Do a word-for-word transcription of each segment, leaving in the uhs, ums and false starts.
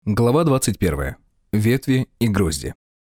Глава двадцать первая. Ветви и грозди.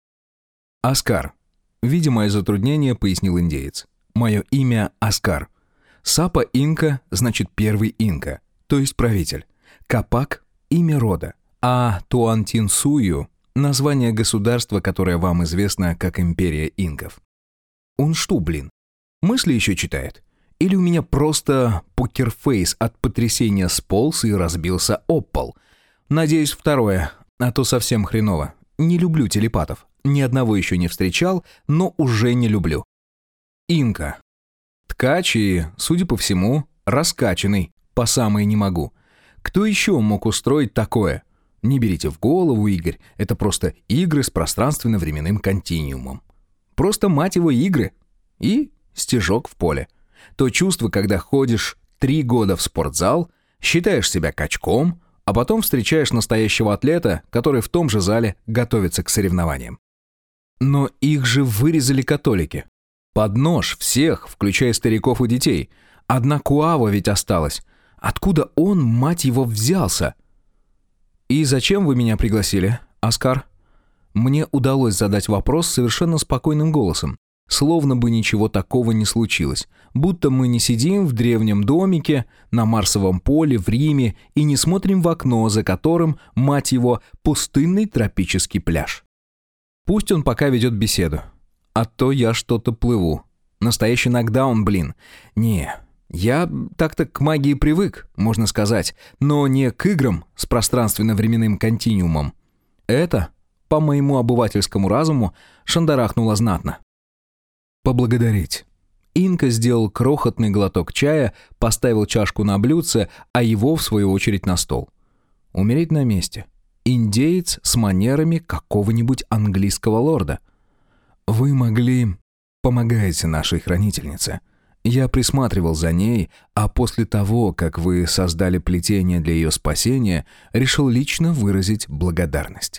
«Оскар», — видя мое затруднение, пояснил индеец. «Мое имя Оскар. Сапа Инка значит первый инка, то есть правитель. Капак — имя рода, а Туантинсую — название государства, которое вам известно как империя инков». Он что, блин, мысли еще читает? Или у меня просто покерфейс от потрясения сполз и разбился об пол? Надеюсь, второе, а то совсем хреново. Не люблю телепатов. Ни одного еще не встречал, но уже не люблю. Инка. Ткач и, судя по всему, раскачанный, по самое не могу. Кто еще мог устроить такое? Не берите в голову, Игорь, это просто игры с пространственно-временным континуумом. Просто, мать его, игры. И стежок в поле. То чувство, когда ходишь три года в спортзал, считаешь себя качком, а потом встречаешь настоящего атлета, который в том же зале готовится к соревнованиям. Но их же вырезали католики. Под нож всех, включая стариков и детей. Одна Куава ведь осталась. Откуда он, мать его, взялся? «И зачем вы меня пригласили, Оскар?» Мне удалось задать вопрос совершенно спокойным голосом. Словно бы ничего такого не случилось. Будто мы не сидим в древнем домике, на Марсовом поле, в Риме и не смотрим в окно, за которым, мать его, пустынный тропический пляж. Пусть он пока ведет беседу. А то я что-то плыву. Настоящий нокдаун, блин. Не, я так-то к магии привык, можно сказать, но не к играм с пространственно-временным континуумом. Это, по моему обывательскому разуму, шандарахнуло знатно. Поблагодарить. Инка сделал крохотный глоток чая, поставил чашку на блюдце, а его, в свою очередь, на стол. Умереть на месте. Индеец с манерами какого-нибудь английского лорда. Вы могли... Помогаете нашей хранительнице. Я присматривал за ней, а после того, как вы создали плетение для ее спасения, решил лично выразить благодарность.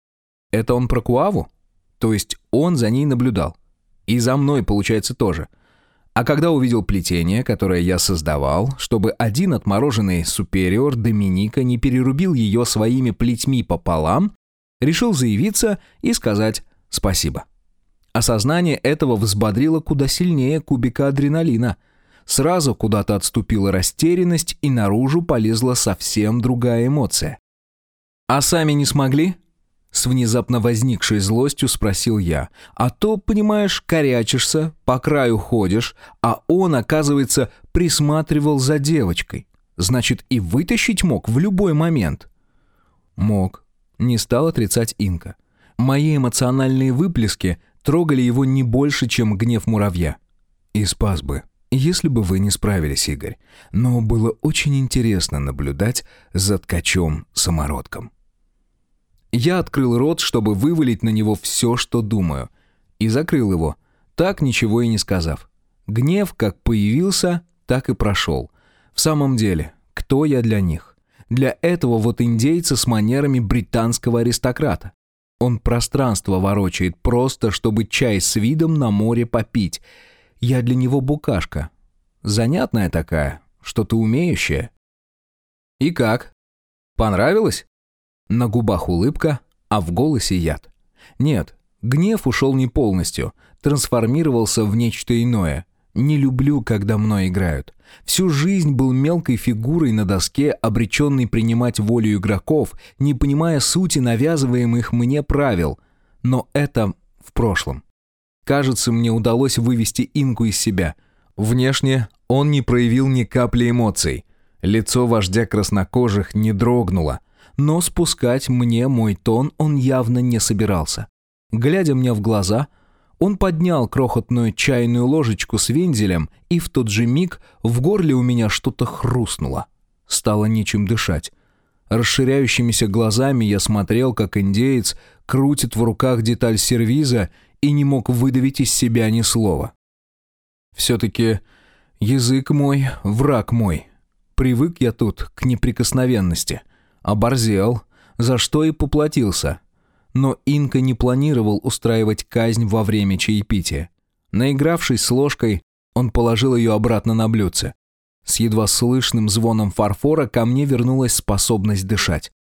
Это он про Куаву? То есть он за ней наблюдал? И за мной, получается, тоже. А когда увидел плетение, которое я создавал, чтобы один отмороженный супериор Доминика не перерубил ее своими плетьми пополам, решил заявиться и сказать спасибо. Осознание этого взбодрило куда сильнее кубика адреналина. Сразу куда-то отступила растерянность, и наружу полезла совсем другая эмоция. «А сами не смогли?» С внезапно возникшей злостью спросил я. «А то, понимаешь, корячишься, по краю ходишь, а он, оказывается, присматривал за девочкой. Значит, и вытащить мог в любой момент». «Мог», — не стал отрицать Инка. Мои эмоциональные выплески трогали его не больше, чем гнев муравья. «И спас бы, если бы вы не справились, Игорь. Но было очень интересно наблюдать за ткачом-самородком». Я открыл рот, чтобы вывалить на него все, что думаю, и закрыл его, так ничего и не сказав. Гнев как появился, так и прошел. В самом деле, кто я для них? Для этого вот индейца с манерами британского аристократа. Он пространство ворочает просто, чтобы чай с видом на море попить. Я для него букашка. Занятная такая, что-то умеющая. И как? Понравилось? На губах улыбка, а в голосе яд. Нет, гнев ушел не полностью, трансформировался в нечто иное. Не люблю, когда мной играют. Всю жизнь был мелкой фигурой на доске, обреченной принимать волю игроков, не понимая сути навязываемых мне правил. Но это в прошлом. Кажется, мне удалось вывести Инку из себя. Внешне он не проявил ни капли эмоций. Лицо вождя краснокожих не дрогнуло. Но спускать мне мой тон он явно не собирался. Глядя мне в глаза, он поднял крохотную чайную ложечку с вензелем, и в тот же миг в горле у меня что-то хрустнуло. Стало нечем дышать. Расширяющимися глазами я смотрел, как индеец крутит в руках деталь сервиза и не мог выдавить из себя ни слова. Все-таки язык мой, враг мой. Привык я тут к неприкосновенности. Оборзел, за что и поплатился. Но Инка не планировал устраивать казнь во время чаепития. Наигравшись с ложкой, он положил ее обратно на блюдце. С едва слышным звоном фарфора ко мне вернулась способность дышать.